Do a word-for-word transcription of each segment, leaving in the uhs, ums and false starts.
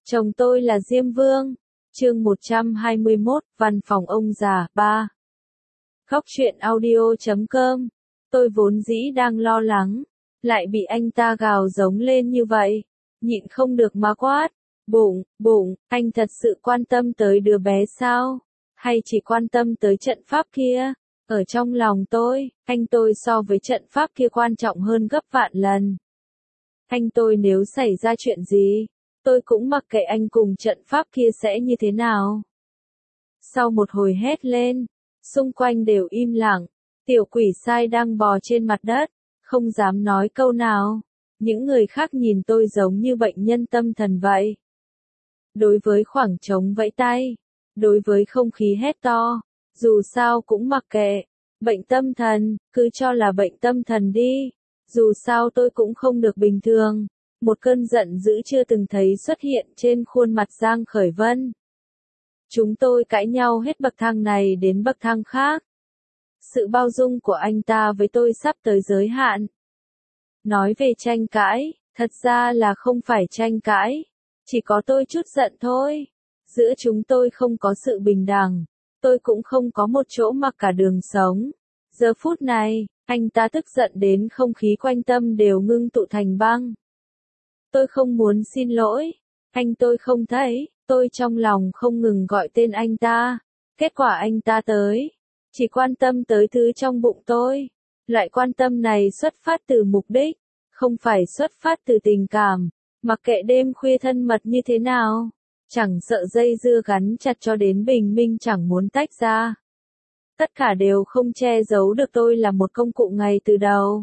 Chồng tôi là Diêm Vương. Chương một trăm hai mươi mốt, văn phòng ông già, ba. Khóc chuyện audio chấm com. Tôi vốn dĩ đang lo lắng, lại bị anh ta gào giống lên như vậy. Nhịn không được mà quát. Bụng, bụng, anh thật sự quan tâm tới đứa bé sao? Hay chỉ quan tâm tới trận pháp kia? Ở trong lòng tôi, anh tôi so với trận pháp kia quan trọng hơn gấp vạn lần. Anh tôi nếu xảy ra chuyện gì, tôi cũng mặc kệ anh cùng trận pháp kia sẽ như thế nào. Sau một hồi hét lên, xung quanh đều im lặng, tiểu quỷ sai đang bò trên mặt đất, không dám nói câu nào. Những người khác nhìn tôi giống như bệnh nhân tâm thần vậy. Đối với khoảng trống vẫy tay, đối với không khí hét to, dù sao cũng mặc kệ. Bệnh tâm thần, cứ cho là bệnh tâm thần đi. Dù sao tôi cũng không được bình thường. Một cơn giận dữ chưa từng thấy xuất hiện trên khuôn mặt Giang Khởi Vân. Chúng tôi cãi nhau hết bậc thang này đến bậc thang khác. Sự bao dung của anh ta với tôi sắp tới giới hạn. Nói về tranh cãi, thật ra là không phải tranh cãi. Chỉ có tôi chút giận thôi. Giữa chúng tôi không có sự bình đẳng. Tôi cũng không có một chỗ mặc cả đường sống. Giờ phút này, anh ta tức giận đến không khí quanh tâm đều ngưng tụ thành băng. Tôi không muốn xin lỗi. Anh tôi không thấy. Tôi trong lòng không ngừng gọi tên anh ta. Kết quả anh ta tới. Chỉ quan tâm tới thứ trong bụng tôi. Loại quan tâm này xuất phát từ mục đích. Không phải xuất phát từ tình cảm. Mặc kệ đêm khuya thân mật như thế nào. Chẳng sợ dây dưa gắn chặt cho đến bình minh chẳng muốn tách ra. Tất cả đều không che giấu được tôi là một công cụ ngay từ đầu.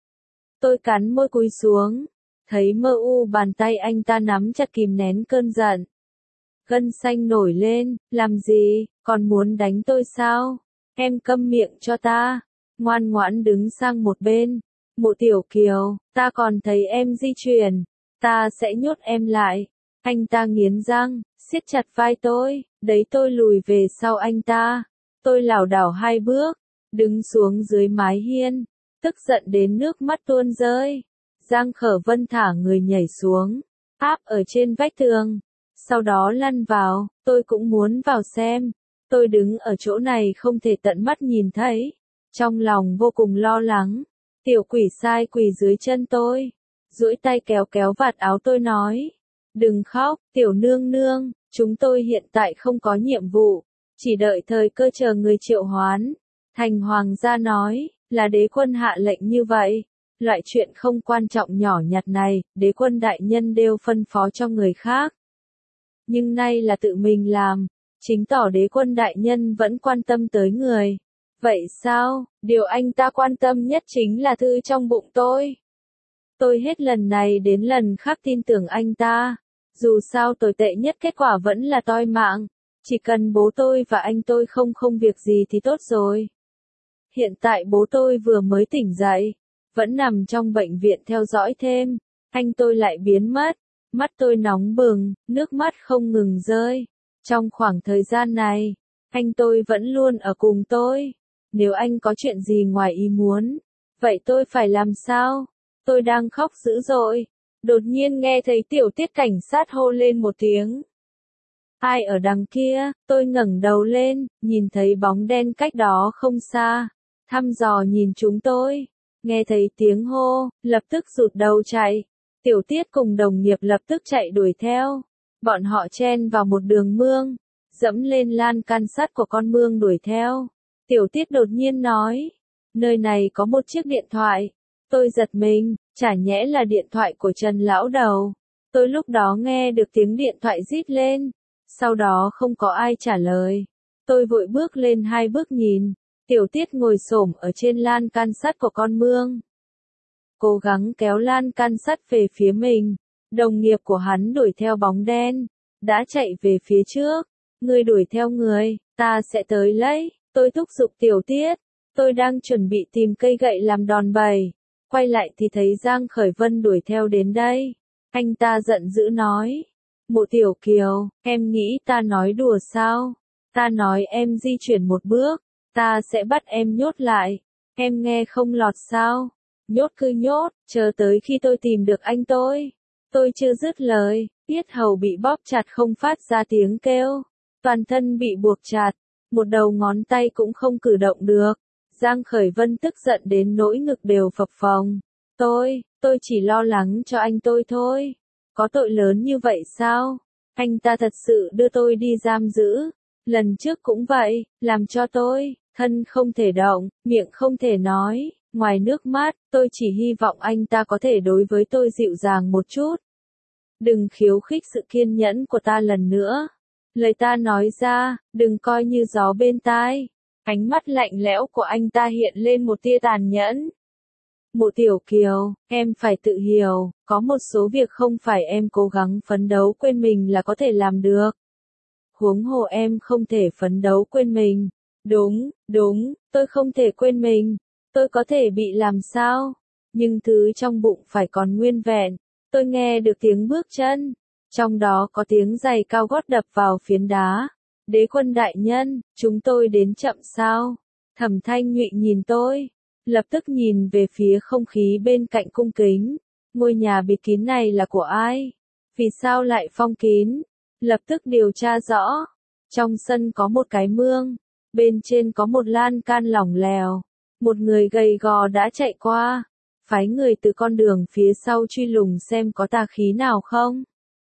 Tôi cắn môi cúi xuống. Thấy mơ u bàn tay anh ta nắm chặt kìm nén cơn giận. Gân xanh nổi lên, làm gì, còn muốn đánh tôi sao? Em câm miệng cho ta. Ngoan ngoãn đứng sang một bên. Mụ Tiểu Kiều, ta còn thấy em di chuyển. Ta sẽ nhốt em lại. Anh ta nghiến răng, siết chặt vai tôi, đấy tôi lùi về sau anh ta. Tôi lảo đảo hai bước, đứng xuống dưới mái hiên, tức giận đến nước mắt tuôn rơi. Giang Khởi Vân thả người nhảy xuống, áp ở trên vách tường, sau đó lăn vào, tôi cũng muốn vào xem. Tôi đứng ở chỗ này không thể tận mắt nhìn thấy, trong lòng vô cùng lo lắng. Tiểu quỷ sai quỳ dưới chân tôi, duỗi tay kéo kéo vạt áo tôi nói. Đừng khóc, tiểu nương nương, chúng tôi hiện tại không có nhiệm vụ, chỉ đợi thời cơ chờ người triệu hoán. Thành hoàng gia nói, là đế quân hạ lệnh như vậy. Loại chuyện không quan trọng nhỏ nhặt này, đế quân đại nhân đều phân phó cho người khác. Nhưng nay là tự mình làm, chính tỏ đế quân đại nhân vẫn quan tâm tới người. Vậy sao, điều anh ta quan tâm nhất chính là thư trong bụng tôi. Tôi hết lần này đến lần khác tin tưởng anh ta. Dù sao tồi tệ nhất kết quả vẫn là toi mạng. Chỉ cần bố tôi và anh tôi không không việc gì thì tốt rồi. Hiện tại bố tôi vừa mới tỉnh dậy, vẫn nằm trong bệnh viện theo dõi thêm. Anh tôi lại biến mất. Mắt tôi nóng bừng, nước mắt không ngừng rơi. Trong khoảng thời gian này, anh tôi vẫn luôn ở cùng tôi. Nếu anh có chuyện gì ngoài ý muốn, vậy tôi phải làm sao? Tôi đang khóc dữ dội. Đột nhiên nghe thấy tiểu tiết cảnh sát hô lên một tiếng. Ai ở đằng kia? Tôi ngẩng đầu lên, nhìn thấy bóng đen cách đó không xa. Thăm dò nhìn chúng tôi. Nghe thấy tiếng hô, lập tức rụt đầu chạy. Tiểu tiết cùng đồng nghiệp lập tức chạy đuổi theo. Bọn họ chen vào một đường mương, dẫm lên lan can sắt của con mương đuổi theo. Tiểu tiết đột nhiên nói, nơi này có một chiếc điện thoại. Tôi giật mình, chả nhẽ là điện thoại của Trần lão đầu. Tôi lúc đó nghe được tiếng điện thoại rít lên, sau đó không có ai trả lời. Tôi vội bước lên hai bước nhìn, tiểu tiết ngồi xổm ở trên lan can sắt của con mương. Cố gắng kéo lan can sắt về phía mình, đồng nghiệp của hắn đuổi theo bóng đen, đã chạy về phía trước. Người đuổi theo người, ta sẽ tới lấy, tôi thúc giục tiểu tiết. Tôi đang chuẩn bị tìm cây gậy làm đòn bẩy. Quay lại thì thấy Giang Khởi Vân đuổi theo đến đây. Anh ta giận dữ nói. Mụ Tiểu Kiều, em nghĩ ta nói đùa sao? Ta nói em di chuyển một bước, ta sẽ bắt em nhốt lại. Em nghe không lọt sao? Nhốt cứ nhốt, chờ tới khi tôi tìm được anh tôi. Tôi chưa dứt lời, yết hầu bị bóp chặt không phát ra tiếng kêu. Toàn thân bị buộc chặt, một đầu ngón tay cũng không cử động được. Giang Khởi Vân tức giận đến nỗi ngực đều phập phồng. Tôi, tôi chỉ lo lắng cho anh tôi thôi. Có tội lớn như vậy sao? Anh ta thật sự đưa tôi đi giam giữ. Lần trước cũng vậy, làm cho tôi, thân không thể động, miệng không thể nói. Ngoài nước mắt, tôi chỉ hy vọng anh ta có thể đối với tôi dịu dàng một chút. Đừng khiêu khích sự kiên nhẫn của ta lần nữa. Lời ta nói ra, đừng coi như gió bên tai. Ánh mắt lạnh lẽo của anh ta hiện lên một tia tàn nhẫn. Mộ Tiểu Kiều, em phải tự hiểu, có một số việc không phải em cố gắng phấn đấu quên mình là có thể làm được. Huống hồ em không thể phấn đấu quên mình. Đúng, đúng, tôi không thể quên mình. Tôi có thể bị làm sao? Nhưng thứ trong bụng phải còn nguyên vẹn. Tôi nghe được tiếng bước chân. Trong đó có tiếng giày cao gót đập vào phiến đá. Đế Quân đại nhân, chúng tôi đến chậm sao? Thẩm Thanh Nhụy nhìn tôi. Lập tức nhìn về phía không khí bên cạnh cung kính. Ngôi nhà bịt kín này là của ai? Vì sao lại phong kín? Lập tức điều tra rõ. Trong sân có một cái mương. Bên trên có một lan can lỏng lẻo. Một người gầy gò đã chạy qua. Phái người từ con đường phía sau truy lùng xem có tà khí nào không.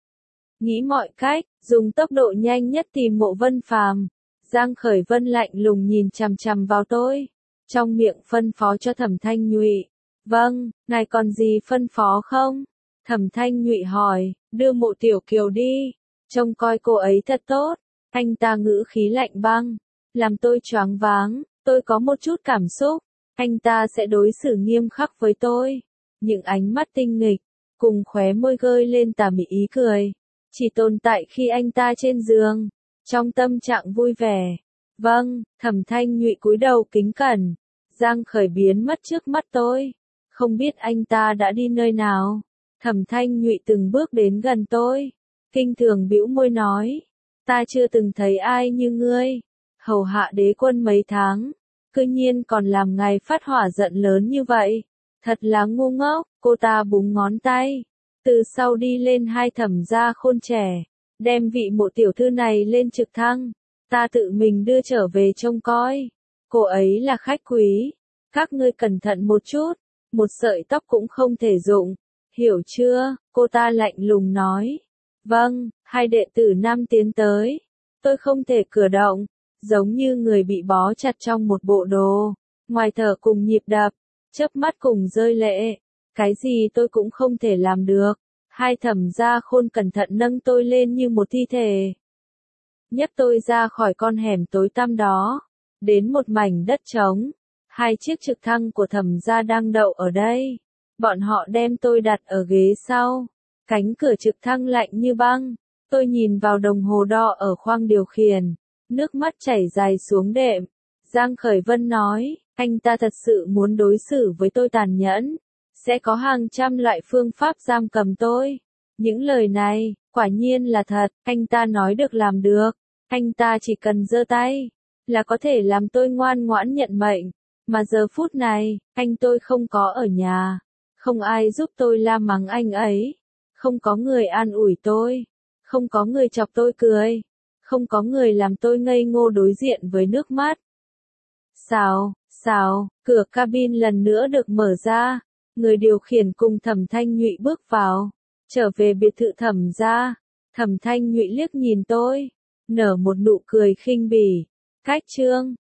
Nghĩ mọi cách, dùng tốc độ nhanh nhất tìm Mộ Vân Phàm. Giang Khởi Vân lạnh lùng nhìn chằm chằm vào tôi. Trong miệng phân phó cho Thẩm Thanh Nhụy. Vâng, ngài còn gì phân phó không? Thẩm Thanh Nhụy hỏi, đưa Mộ Tiểu Kiều đi. Trông coi cô ấy thật tốt. Anh ta ngữ khí lạnh băng. Làm tôi choáng váng, tôi có một chút cảm xúc. Anh ta sẽ đối xử nghiêm khắc với tôi. Những ánh mắt tinh nghịch, cùng khóe môi gơi lên tà mị ý cười. Chỉ tồn tại khi anh ta trên giường. Trong tâm trạng vui vẻ. Vâng, Thẩm Thanh Nhụy cúi đầu kính cẩn. Giang Khởi biến mất trước mắt tôi. Không biết anh ta đã đi nơi nào. Thẩm Thanh Nhụy từng bước đến gần tôi. Kinh thường bĩu môi nói. Ta chưa từng thấy ai như ngươi. Hầu hạ đế quân mấy tháng. Cư nhiên còn làm ngài phát hỏa giận lớn như vậy. Thật là ngu ngốc. Cô ta búng ngón tay. Từ sau đi lên hai Thẩm gia khôn trẻ. Đem vị Mộ tiểu thư này lên trực thăng. Ta tự mình đưa trở về trông coi. Cô ấy là khách quý. Các ngươi cẩn thận một chút. Một sợi tóc cũng không thể dụng. Hiểu chưa? Cô ta lạnh lùng nói. Vâng, hai đệ tử nam tiến tới. Tôi không thể cử động. Giống như người bị bó chặt trong một bộ đồ. Ngoài thở cùng nhịp đập. Chớp mắt cùng rơi lệ. Cái gì tôi cũng không thể làm được. Hai Thẩm gia khôn cẩn thận nâng tôi lên như một thi thể. Nhấc tôi ra khỏi con hẻm tối tăm đó. Đến một mảnh đất trống. Hai chiếc trực thăng của Thẩm gia đang đậu ở đây. Bọn họ đem tôi đặt ở ghế sau. Cánh cửa trực thăng lạnh như băng. Tôi nhìn vào đồng hồ đo ở khoang điều khiển. Nước mắt chảy dài xuống đệm. Giang Khởi Vân nói, anh ta thật sự muốn đối xử với tôi tàn nhẫn. Sẽ có hàng trăm loại phương pháp giam cầm tôi. Những lời này, quả nhiên là thật, anh ta nói được làm được. Anh ta chỉ cần giơ tay, là có thể làm tôi ngoan ngoãn nhận mệnh. Mà giờ phút này, anh tôi không có ở nhà. Không ai giúp tôi la mắng anh ấy. Không có người an ủi tôi. Không có người chọc tôi cười. Không có người làm tôi ngây ngô đối diện với nước mắt. Xào, xào, cửa cabin lần nữa được mở ra. Người điều khiển cùng Thẩm Thanh Nhụy bước vào. Trở về biệt thự Thẩm gia. Thẩm Thanh Nhụy liếc nhìn tôi. Nở một nụ cười khinh bỉ. Cách chương.